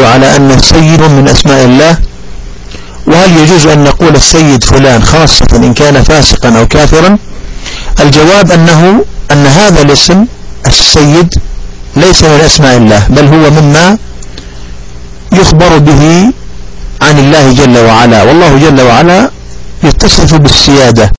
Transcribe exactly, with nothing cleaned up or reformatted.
على أن السيد من أسماء الله؟ وهل يجوز أن نقول السيد فلان خاصة إن كان فاسقا أو كافرا؟ الجواب أنه أن هذا الاسم السيد ليس من أسماء الله، بل هو مما يخبر به عن الله جل وعلا، والله جل وعلا يتصف بالسيادة